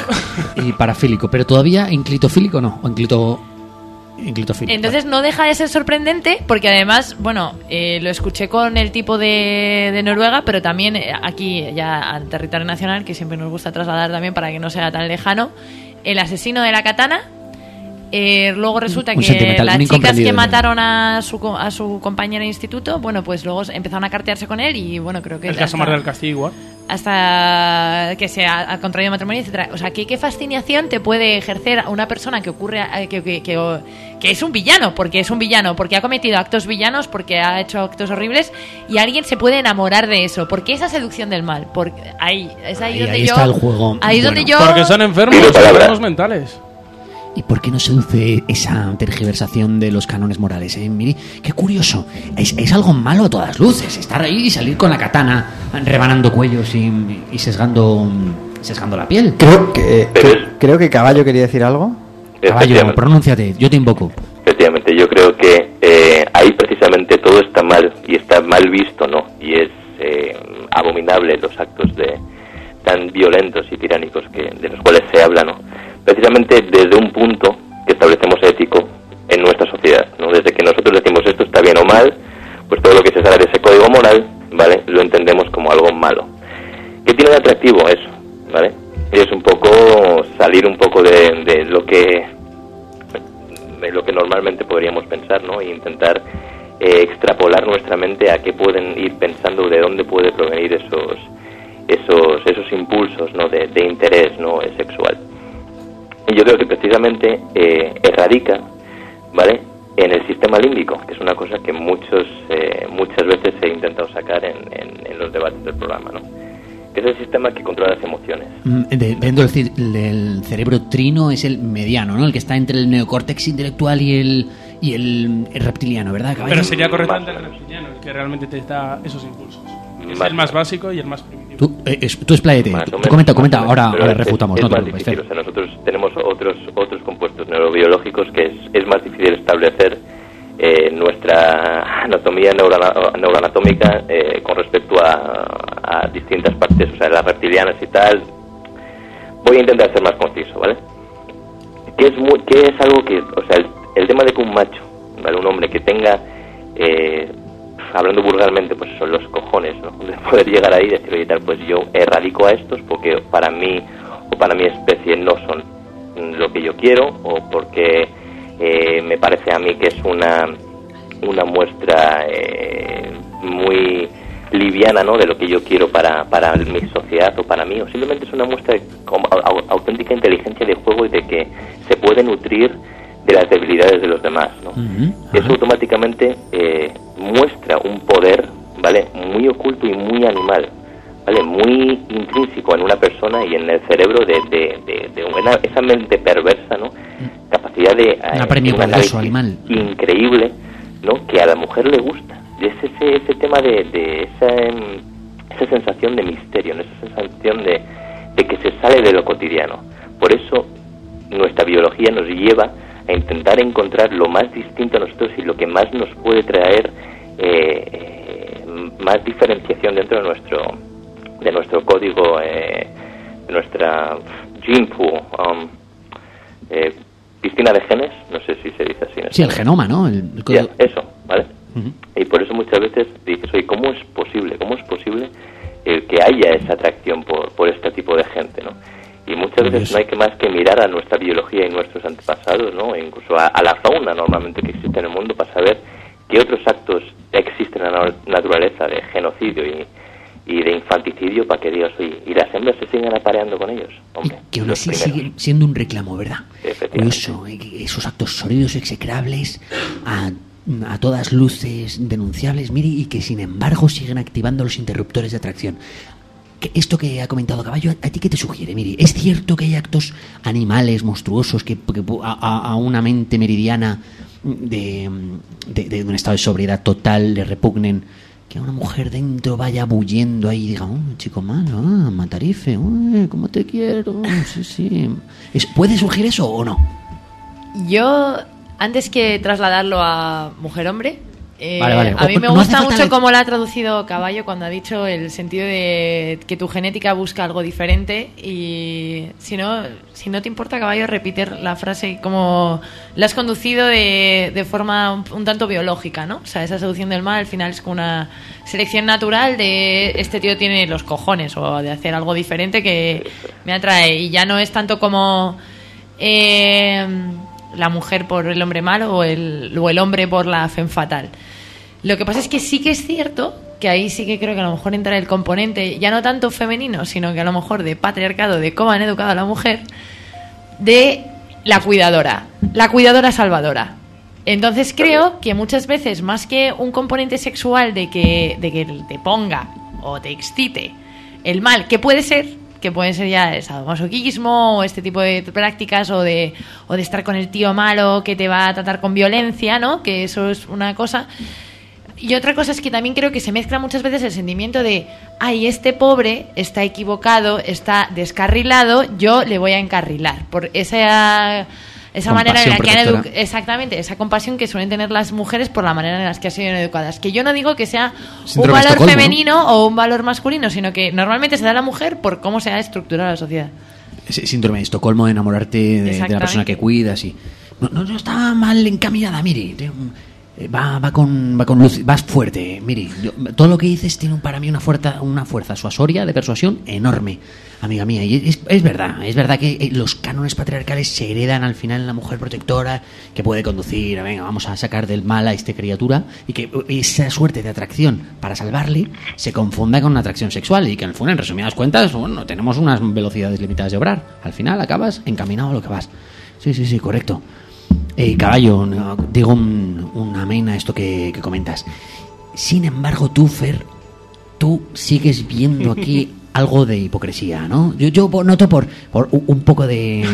y parafílico, pero todavía inclitofílico no. O inclito... inclitofílico. Entonces no deja de ser sorprendente porque además, bueno, eh, lo escuché con el tipo de, de Noruega, pero también eh, aquí ya en territorio nacional, que siempre nos gusta trasladar también para que no sea tan lejano, el asesino de la katana. Eh, luego resulta Un que sentimental, las un chicas incomprendido. que mataron a su, co- a su compañera de instituto, bueno, pues luego empezaron a cartearse con él y bueno, creo que El caso hasta- más del Castillo igual. hasta que se ha, ha contraído matrimonio, etcétera. O sea, ¿qué, qué fascinación te puede ejercer a una persona que ocurre a- que, que, que, que es un villano, porque es un villano, porque ha cometido actos villanos, porque ha hecho actos horribles y alguien se puede enamorar de eso? ¿Por qué esa seducción del mal? Porque ahí es ahí, Ahí- donde ahí yo está el juego. ahí Bueno, donde yo Porque son enfermos, Pido son palabra. enfermos mentales. ¿Y por qué no seduce esa tergiversación de los cánones morales? Eh? Mire, qué curioso. Es, es algo malo a todas luces. Estar ahí y salir con la katana rebanando cuellos y, y sesgando, sesgando la piel. Creo que, Pero que- es- creo que Caballo quería decir algo. Caballo, Efectivamente. pronúnciate. Yo te invoco. Efectivamente, yo creo que eh, ahí precisamente todo está mal y está mal visto, ¿no? Y es eh, abominable los actos de tan violentos y tiránicos que de los cuales se habla, ¿no? Precisamente desde un punto que establecemos ético en nuestra sociedad, ¿no? Desde que nosotros decimos esto está bien o mal, pues todo lo que se sale de ese código moral, ¿vale? Lo entendemos como algo malo. ¿Qué tiene de atractivo eso, ¿vale? Es un poco salir un poco de, de lo que de lo que normalmente podríamos pensar, ¿no? E intentar eh, extrapolar nuestra mente a qué pueden ir pensando, de dónde puede provenir esos esos esos impulsos, ¿no? de, de interés, ¿no? sexual. Y yo creo que precisamente eh, erradica, ¿vale? En el sistema límbico, que es una cosa que muchos eh, muchas veces he intentado sacar en, en, en los debates del programa, ¿no? Que es el sistema que controla las emociones. Mm, de- Dentro del, ci- del cerebro trino es el mediano, ¿no? El que está entre el neocórtex intelectual y el, y el, el reptiliano, ¿verdad, Caballo? Pero sería correcto Más o el menos. reptiliano, el que realmente te da esos impulsos. Es Más el más o menos. básico y el más primitivo. Tú, eh, es- tú expláyate. Más Tú o menos, comenta, más comenta. o menos. Ahora, Pero ahora es- refutamos. Es, no te más preocupes, difícil, Fer. o sea, nosotros tenemos otros otros compuestos neurobiológicos que es, es más difícil establecer eh, nuestra anatomía neurona- neuroanatómica eh, con respecto a, a distintas partes, o sea, las reptilianas y tal. Voy a intentar ser más conciso, ¿vale? Que es, muy, que es algo que, o sea, el, el tema de que un macho, ¿vale? Un hombre que tenga, eh, hablando vulgarmente, pues son los cojones, ¿no? De poder llegar ahí y decir, oye, tal, pues yo erradico a estos porque para mí o para mi especie no son lo que yo quiero, o porque eh, me parece a mí que es una una muestra eh, muy liviana, ¿no? De lo que yo quiero para, para mi sociedad o para mí, o simplemente es una muestra de como au- au- auténtica inteligencia de juego y de que se puede nutrir de las debilidades de los demás, ¿no? Ujú, Eso ajá. automáticamente eh, muestra un poder, ¿vale? Muy oculto y muy animal, ¿vale? Muy intrínseco en una persona y en el cerebro de, de, de, de una, esa mente perversa, ¿no? Capacidad de... Un eh, apremio de un poderoso análisis animal. increíble, ¿no? Que a la mujer le gusta. Y es ese, ese tema de, de esa, em, esa sensación de misterio, ¿no? Esa sensación de, de que se sale de lo cotidiano. Por eso nuestra biología nos lleva a intentar encontrar lo más distinto a nosotros y lo que más nos puede traer eh, eh, más diferenciación dentro de nuestro de nuestro código, eh, de nuestra gene pool, um, eh, piscina de genes, no sé si se dice así. en Sí, el español. genoma, ¿no? El, el Ya, código- eso, ¿vale? Ujú. Y por eso muchas veces dices, oye, ¿cómo es posible? ¿Cómo es posible el que haya esa atracción por, por este tipo de gente, ¿no? Y muchas veces Curioso. no hay que más que mirar a nuestra biología y nuestros antepasados, ¿no? E incluso a, a la fauna normalmente que existe en el mundo para saber qué otros actos existen en la na- naturaleza de genocidio y, y de infanticidio para que digas, oye, y las hembras se siguen apareando con ellos, Y hombre. que aún los así primeros. sigue siendo un reclamo, ¿verdad? Efectivamente. Curioso, eh, que esos actos sórdidos, execrables, a a todas luces denunciables, Miri, y que sin embargo siguen activando los interruptores de atracción. Que esto que ha comentado Caballo, ¿a ti qué te sugiere, Miri? ¿Es cierto que hay actos animales monstruosos que, que a, a una mente meridiana de, de, de un estado de sobriedad total le repugnen? Que una mujer dentro vaya bullendo ahí y diga, oh, chico malo, ah, Matarife, oh, cómo te quiero, sí, sí. ¿Es, ¿Puede surgir eso o no? Yo, antes que trasladarlo a mujer-hombre, eh, vale, vale. a mí me no gusta mucho la... cómo lo ha traducido Caballo cuando ha dicho el sentido de que tu genética busca algo diferente y si no, si no te importa, Caballo, repetir la frase como la has conducido de, de forma un, un tanto biológica, ¿no? O sea, esa seducción del mal al final es como una selección natural de este tío tiene los cojones o de hacer algo diferente que me atrae y ya no es tanto como... Eh, la mujer por el hombre malo o el, o el hombre por la femme fatal. Lo que pasa es que sí que es cierto que ahí sí que creo que a lo mejor entra el componente ya no tanto femenino, sino que a lo mejor de patriarcado, de cómo han educado a la mujer, de la cuidadora, la cuidadora salvadora. Entonces creo que muchas veces más que un componente sexual de que, de que te ponga o te excite el mal, que puede ser que pueden ser ya el sadomasoquismo o este tipo de prácticas o de, o de estar con el tío malo que te va a tratar con violencia, ¿no? Que eso es una cosa. Y otra cosa es que también creo que se mezcla muchas veces el sentimiento de ay, este pobre está equivocado, está descarrilado, yo le voy a encarrilar. Por esa... Esa manera en la que han edu- exactamente, esa compasión que suelen tener las mujeres por la manera en la que han sido educadas. Que yo no digo que sea un valor femenino, ¿no? O un valor masculino, sino que normalmente se da a la mujer por cómo se ha estructurado la sociedad. Ese síndrome de Estocolmo, de enamorarte de, de la persona que cuidas y no, no, no está mal encaminada, Miri. Va, va con, va con luz, vas fuerte, Miri. Yo, todo lo que dices tiene para mí una fuerza, una fuerza suasoria de persuasión enorme, amiga mía. Y es, es verdad, es verdad que los cánones patriarcales se heredan al final en la mujer protectora que puede conducir, venga, vamos a sacar del mal a esta criatura y que esa suerte de atracción para salvarle se confunda con una atracción sexual y que en el fondo, en resumidas cuentas, bueno, tenemos unas velocidades limitadas de obrar. Al final acabas encaminado a lo que vas. Sí, sí, sí, correcto. Eh, Caballo, digo un, un amén a esto que, que comentas. Sin embargo, tú, Fer, tú sigues viendo aquí algo de hipocresía, ¿no? Yo, yo noto por, por un poco de...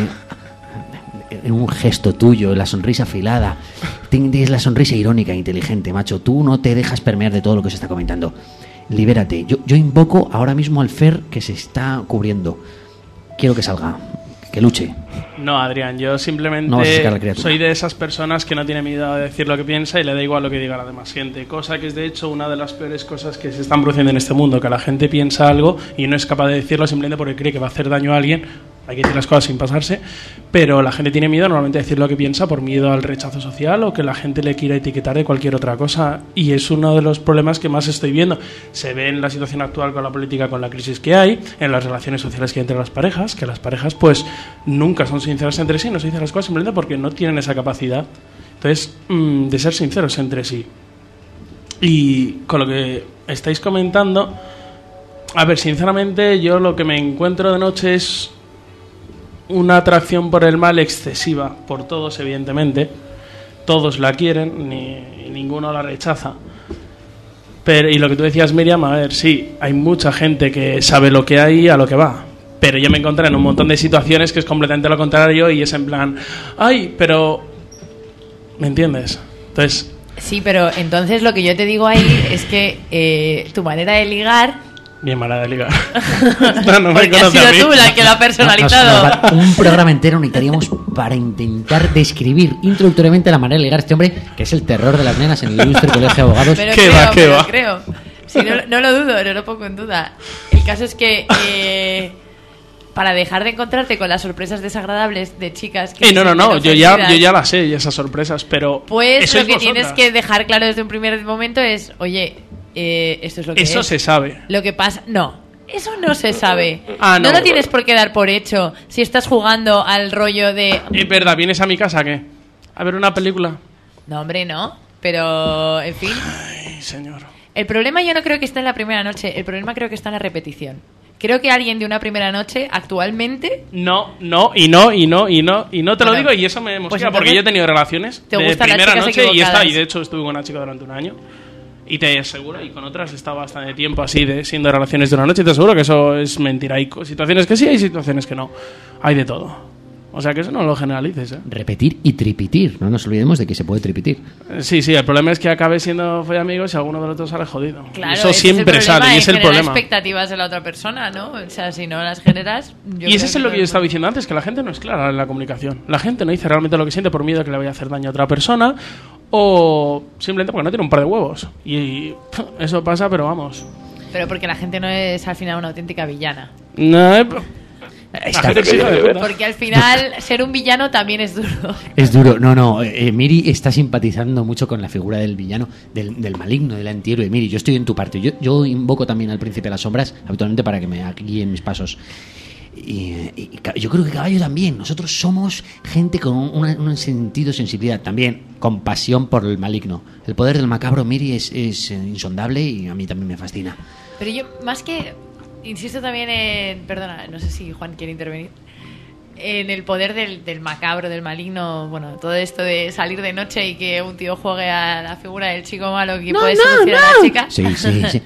en un gesto tuyo, la sonrisa afilada. Tienes la sonrisa irónica e inteligente, macho. Tú no te dejas permear de todo lo que se está comentando. Libérate. Yo, yo invoco ahora mismo al Fer que se está cubriendo. Quiero que salga. Que luche. No, Adrián, yo simplemente no soy de esas personas que no tiene miedo de decir lo que piensa y le da igual lo que diga la demás gente, cosa que es de hecho una de las peores cosas que se están produciendo en este mundo, que la gente piensa algo y no es capaz de decirlo simplemente porque cree que va a hacer daño a alguien. Hay que decir las cosas sin pasarse, pero la gente tiene miedo normalmente de decir lo que piensa por miedo al rechazo social o que la gente le quiera etiquetar de cualquier otra cosa, y es uno de los problemas que más estoy viendo. Se ve en la situación actual con la política, con la crisis que hay, en las relaciones sociales que hay entre las parejas, que las parejas pues nunca son sinceras entre sí, no se dicen las cosas simplemente porque no tienen esa capacidad, entonces, mmm, de ser sinceros entre sí. Y con lo que estáis comentando, a ver, sinceramente yo lo que me encuentro de noche es una atracción por el mal excesiva, por todos evidentemente, todos la quieren, ni ninguno la rechaza. Pero, y lo que tú decías, Miriam, a ver, sí, hay mucha gente que sabe lo que hay y a lo que va, pero yo me encontré en un montón de situaciones que es completamente lo contrario y es en plan, ay, pero... ¿me entiendes? Entonces... Sí, pero entonces lo que yo te digo ahí es que eh, tu manera de ligar... Bien mala de ligar. No, no me porque has sido tú la que lo ha personalizado. Nos, nos, un programa entero necesitaríamos para intentar describir introductoriamente la manera de ligar a este hombre, que es el terror de las nenas en el ilustre colegio de abogados. Pero ¿Qué creo, va, qué pero va? creo. Sí, no, no lo dudo, no lo pongo en duda. El caso es que eh, para dejar de encontrarte con las sorpresas desagradables de chicas que eh, no, no, no, yo ya, yo ya las sé, esas sorpresas, pero pues lo que vosotras. Tienes que dejar claro desde un primer momento es, oye, eh, esto es lo que eso es. se sabe. Lo que pasa, no, eso no se sabe. Ah, no. No lo tienes por qué dar por hecho si estás jugando al rollo de... Es verdad, ¿vienes a mi casa qué? ¿A ver una película? No, hombre, no, pero en fin. Ay, señor. El problema yo no creo que esté en la primera noche, el problema creo que está en la repetición. Creo que alguien de una primera noche actualmente... No, no, y no, y no, y no, y no te Bueno, lo digo y eso me mosquea pues porque entonces, yo he tenido relaciones ¿te de gustan las primera chicas noche y, esta, equivocadas? y de hecho estuve con una chica durante un año. Y te aseguro, y con otras he estado bastante tiempo así, de siendo relaciones de una noche, y te aseguro que eso es mentira. Hay co- situaciones que sí, hay situaciones que no. Hay de todo. O sea que eso no lo generalices, ¿eh? Repetir y tripitir. No nos olvidemos de que se puede tripitir. Eh, Sí, sí, el problema es que acabe siendo follamigos y alguno de los dos sale jodido. Claro, Y eso ese siempre es el problema, sale, y es el generar problema. expectativas de la otra persona, ¿no? O sea, si no las generas... yo Y ese creo es lo que yo todo- estaba diciendo antes, que la gente no es clara en la comunicación. La gente no dice realmente lo que siente por miedo a que le vaya a hacer daño a otra persona o simplemente porque no tiene un par de huevos. Y pff, eso pasa, pero vamos. Pero porque la gente no es al final una auténtica villana. No, eh, Está- la gente es hija de puta. Porque al final ser un villano también es duro. Es duro, no, no. eh, Miri está simpatizando mucho con la figura del villano, del, del maligno, del antihéroe. Miri, yo estoy en tu parte. Yo, yo invoco también al príncipe de las sombras, habitualmente para que me guíen mis pasos. Y, y ca- yo creo que Caballo también. Nosotros somos gente con un, un sentido, sensibilidad, también compasión por el maligno. El poder del macabro, Miri, es, es eh, insondable y a mí también me fascina. Pero yo, más que... Insisto también en... Perdona, no sé si Juan quiere intervenir. En el poder del, del macabro, del maligno. Bueno, todo esto de salir de noche y que un tío juegue a la figura del chico malo que puede seducir a la chica. Sí, sí, sí.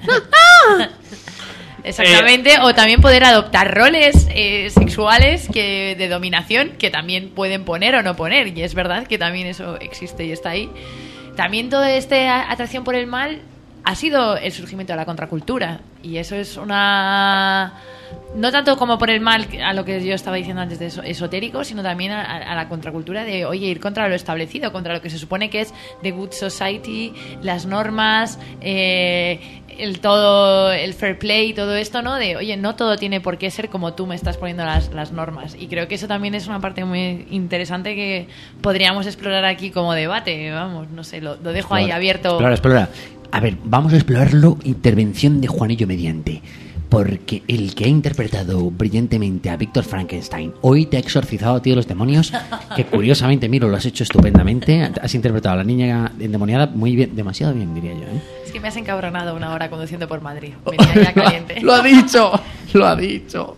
Exactamente, o también poder adoptar roles eh, sexuales que de dominación que también pueden poner o no poner, y es verdad que también eso existe y está ahí. También toda esta atracción por el mal ha sido el surgimiento de la contracultura, y eso es una... No tanto como por el mal, a lo que yo estaba diciendo antes de eso, esotérico, sino también a, a la contracultura de, oye, ir contra lo establecido, contra lo que se supone que es the good society, las normas, eh, el todo, el fair play, todo esto, ¿no? De, oye, no todo tiene por qué ser como tú me estás poniendo las, las normas. Y creo que eso también es una parte muy interesante que podríamos explorar aquí como debate, vamos, no sé, lo, lo dejo ahí abierto. Explora, explora. A ver, vamos a explorarlo, intervención de Juanillo mediante. Porque el que ha interpretado brillantemente a Víctor Frankenstein hoy te ha exorcizado a ti de los demonios, que curiosamente, Miro, lo has hecho estupendamente. Has interpretado a la niña endemoniada muy bien, demasiado bien, diría yo, ¿eh? Es que me has encabronado una hora conduciendo por Madrid. Venía ya caliente. Lo ha dicho, lo ha dicho.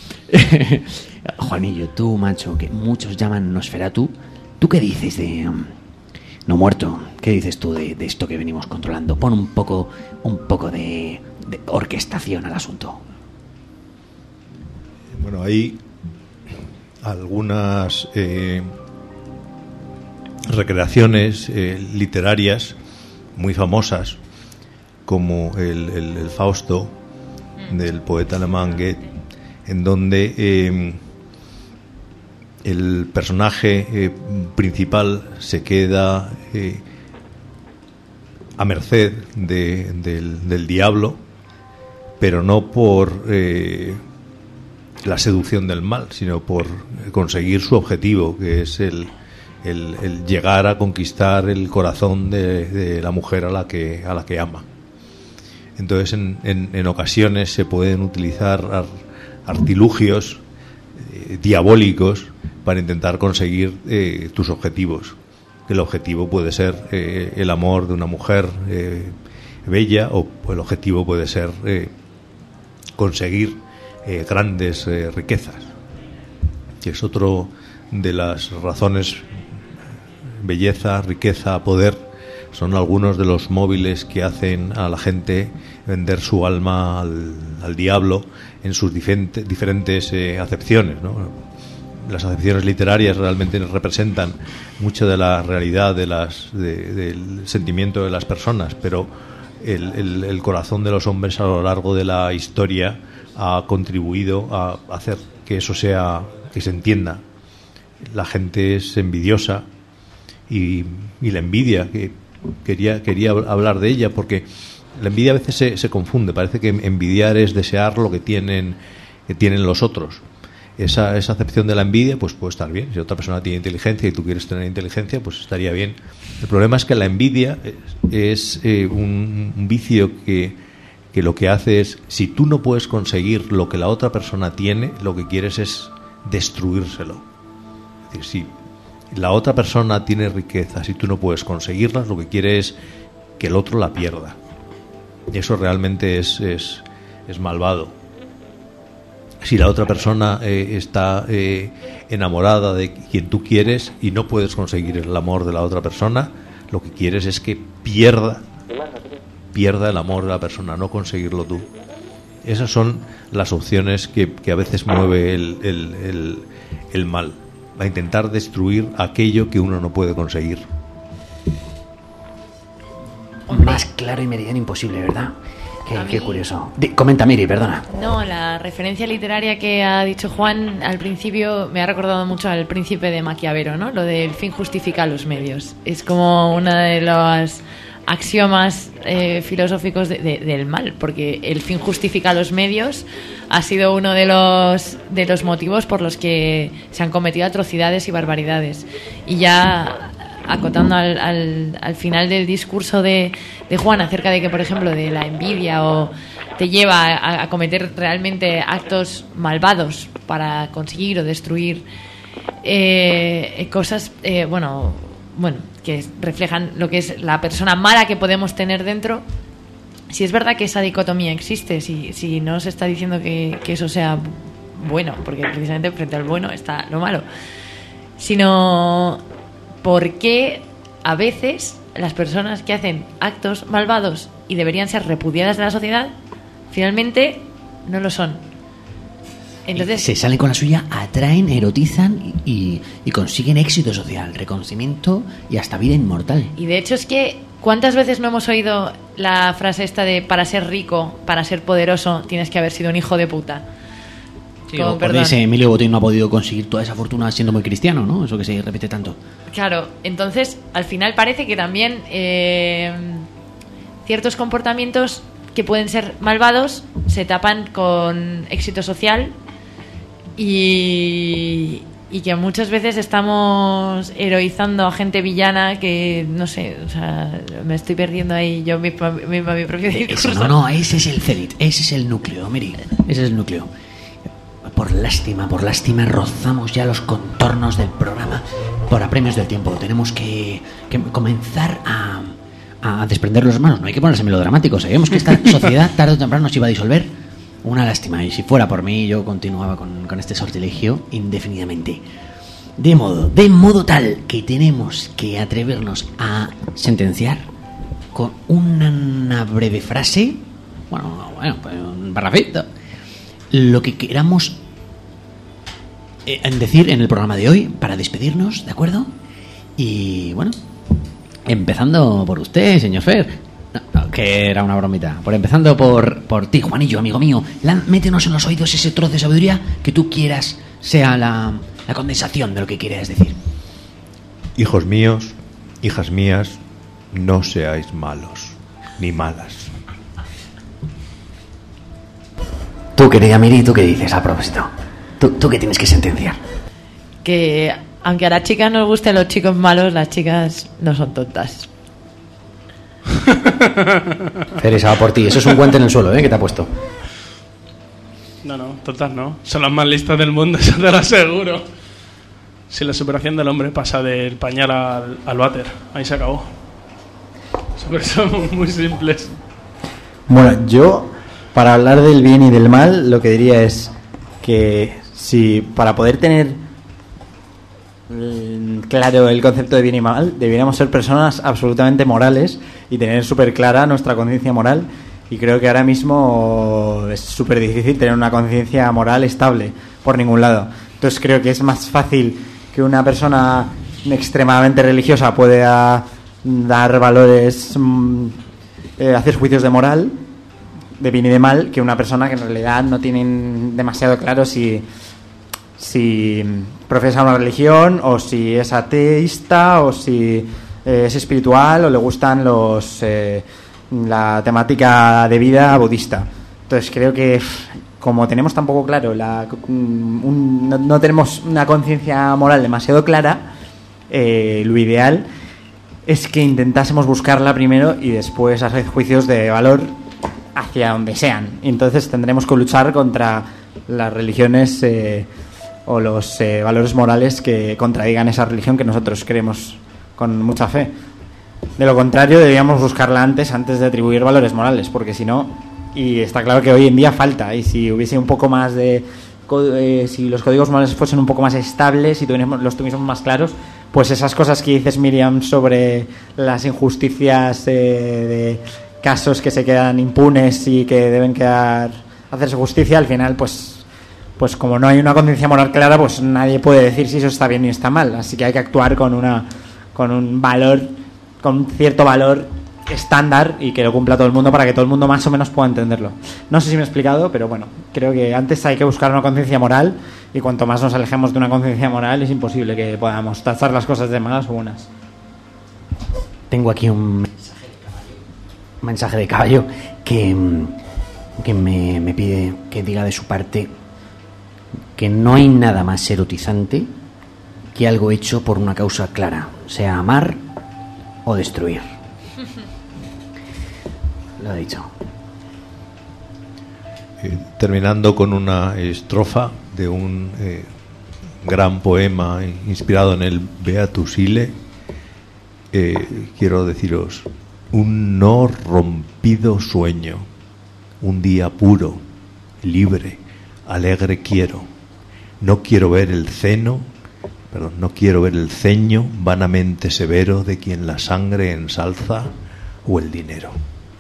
Juanillo, tú, macho, que muchos llaman Nosferatu, ¿tú qué dices de... um, no muerto? ¿Qué dices tú de, de esto que venimos controlando? Pon un poco, un poco de, de orquestación al asunto. Bueno, hay algunas eh, recreaciones eh, literarias muy famosas, como el, el, el Fausto del poeta alemán Goethe, en donde eh, el personaje eh, principal se queda eh, a merced de, del, del diablo, pero no por eh, la seducción del mal, sino por conseguir su objetivo, que es el, el, el llegar a conquistar el corazón de, de la mujer a la que, a la que ama. Entonces, en, en, en ocasiones se pueden utilizar ar, artilugios eh, diabólicos para intentar conseguir eh, tus objetivos. El objetivo puede ser eh, el amor de una mujer eh, bella, o el objetivo puede ser eh, conseguir eh, grandes eh, riquezas, que es otro de las razones. Belleza, riqueza, poder son algunos de los móviles que hacen a la gente vender su alma al, al diablo en sus diferente, diferentes eh, acepciones, ¿no? Las acepciones literarias realmente representan mucho de la realidad de las, de, del sentimiento de las personas, pero el, el, el corazón de los hombres a lo largo de la historia ha contribuido a hacer que eso sea, que se entienda. La gente es envidiosa y, y la envidia, que quería, quería hablar de ella, porque la envidia a veces se, se confunde. Parece que envidiar es desear lo que tienen, que tienen los otros. Esa, esa acepción de la envidia pues puede estar bien. Si otra persona tiene inteligencia y tú quieres tener inteligencia, pues estaría bien. El problema es que la envidia es, es eh, un, un vicio que, que lo que hace es, si tú no puedes conseguir lo que la otra persona tiene, lo que quieres es destruírselo. Es decir, si la otra persona tiene riqueza, si tú no puedes conseguirlas, lo que quiere es que el otro la pierda. Y eso realmente es, es, es malvado. si la otra persona eh, está eh, enamorada de quien tú quieres y no puedes conseguir el amor de la otra persona, lo que quieres es que pierda pierda el amor de la persona, no conseguirlo tú. Esas son las opciones que, que a veces mueve el, el, el, el mal, a intentar destruir aquello que uno no puede conseguir. Más claro y meridiano imposible, ¿verdad? Qué, qué curioso. Di, comenta, Miri, perdona. No, la referencia literaria que ha dicho Juan al principio me ha recordado mucho al Príncipe de Maquiavelo, ¿no? Lo del fin justifica los medios. Es como una de los axiomas eh, filosóficos de, de, del mal, porque el fin justifica los medios ha sido uno de los de los motivos por los que se han cometido atrocidades y barbaridades. Y ya acotando al, al, al final del discurso de, de Juan acerca de que, por ejemplo, de la envidia o te lleva a, a cometer realmente actos malvados para conseguir o destruir eh, cosas, eh, bueno, bueno, que reflejan lo que es la persona mala que podemos tener dentro. Si es verdad que esa dicotomía existe, si, si no se está diciendo que, que eso sea bueno, porque precisamente frente al bueno está lo malo, sino por qué a veces las personas que hacen actos malvados y deberían ser repudiadas de la sociedad, finalmente no lo son. Entonces se salen con la suya, atraen, erotizan y, y, y consiguen éxito social, reconocimiento y hasta vida inmortal. Y de hecho es que ¿cuántas veces no hemos oído la frase esta de para ser rico, para ser poderoso, tienes que haber sido un hijo de puta? Sí, o por ese Emilio Botín no ha podido conseguir toda esa fortuna siendo muy cristiano, ¿no? Eso que se repite tanto. Claro, entonces al final parece que también eh, ciertos comportamientos que pueden ser malvados se tapan con éxito social y, y que muchas veces estamos heroizando a gente villana que, no sé, o sea, me estoy perdiendo ahí yo mi, mi, mi propio discurso. Eso, no, no, ese es el célit, ese es el núcleo, Miri, ese es el núcleo. Por lástima, por lástima, rozamos ya los contornos del programa por apremios del tiempo. Tenemos que, que comenzar a, a desprender los manos. No hay que ponerse melodramáticos. Sabemos que esta sociedad tarde o temprano se iba a disolver. Una lástima. Y si fuera por mí, yo continuaba con, con este sortilegio indefinidamente. De modo, de modo tal que tenemos que atrevernos a sentenciar con una, una breve frase. Bueno, bueno, pues un parrafito. Lo que queramos eh, decir en el programa de hoy para despedirnos, ¿de acuerdo? Y bueno, empezando por usted, señor Fer. No, no, que era una bromita. Por empezando por, por ti, Juanillo, amigo mío. La, métenos en los oídos ese trozo de sabiduría que tú quieras sea la, la condensación de lo que quieras decir. Hijos míos, hijas mías, no seáis malos ni malas. Tú, querida Miri, ¿tú qué dices a propósito? ¿Tú, tú qué tienes que sentenciar? Que aunque a las chicas nos gusten los chicos malos, las chicas no son tontas. Teresa, va por ti. Eso es un guante en el suelo, ¿eh? Que te ha puesto. No, no, tontas no. Son las más listas del mundo, eso te lo aseguro. Si la superación del hombre pasa del pañal al, al váter, ahí se acabó. Son muy simples. Bueno, yo... para hablar del bien y del mal, lo que diría es que si para poder tener claro el concepto de bien y mal, deberíamos ser personas absolutamente morales y tener súper clara nuestra conciencia moral. Y creo que ahora mismo es súper difícil tener una conciencia moral estable por ningún lado. Entonces creo que es más fácil que una persona extremadamente religiosa pueda dar valores, eh, hacer juicios de moral, de bien y de mal, que una persona que en realidad no tienen demasiado claro si si profesa una religión o si es ateísta o si eh, es espiritual o le gustan los eh, la temática de vida budista. Entonces creo que como tenemos tan poco claro la, un, no, no tenemos una conciencia moral demasiado clara, eh, lo ideal es que intentásemos buscarla primero y después hacer juicios de valor hacia donde sean. Entonces tendremos que luchar contra las religiones eh, o los eh, valores morales que contradigan esa religión que nosotros creemos con mucha fe. De lo contrario, deberíamos buscarla antes antes de atribuir valores morales, porque si no, y está claro que hoy en día falta, y si hubiese un poco más de co- eh, si los códigos morales fuesen un poco más estables y tuviésemos, los tuviésemos más claros, pues esas cosas que dices, Miriam, sobre las injusticias eh, de casos que se quedan impunes y que deben quedar hacerse justicia, al final, pues, pues como no hay una conciencia moral clara, pues nadie puede decir si eso está bien y está mal. Así que hay que actuar con una, con un valor, con un cierto valor estándar y que lo cumpla todo el mundo para que todo el mundo más o menos pueda entenderlo. No sé si me he explicado, pero bueno, creo que antes hay que buscar una conciencia moral y cuanto más nos alejemos de una conciencia moral es imposible que podamos tachar las cosas de malas o buenas. Tengo aquí un mensaje de caballo que, que me, me pide que diga de su parte que no hay nada más erotizante que algo hecho por una causa clara, sea amar o destruir. Lo he dicho. Eh, terminando con una estrofa de un eh, gran poema inspirado en el Beatus Ile, eh, quiero deciros: un no rompido sueño, un día puro, libre, alegre quiero. No quiero ver el seno, perdón, no quiero ver el ceño vanamente severo de quien la sangre ensalza o el dinero.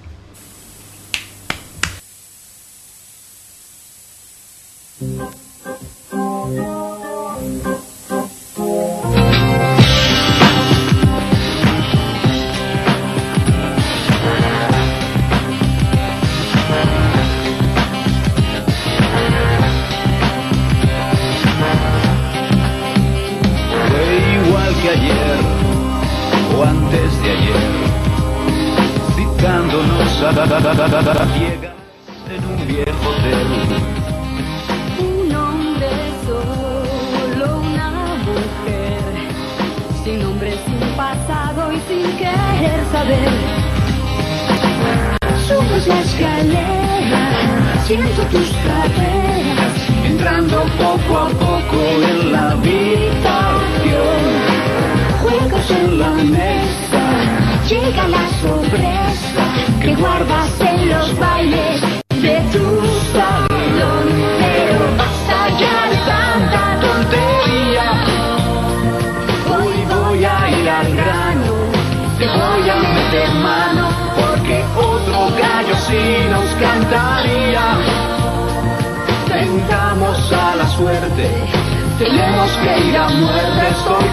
Ciegas en un viejo hotel. Un hombre solo, una mujer, sin nombre, sin pasado y sin querer saber. Subes la escalera, siento tus caderas, entrando poco a poco en la habitación. Juegos en la mesa, llega la sorpresa que guardas en los bailes de tu salón. Pero basta ya de tanta tontería, hoy voy a ir al grano, te voy a meter mano, porque otro gallo sí nos cantaría. Tentamos a la suerte, tenemos que ir a muerte, estoy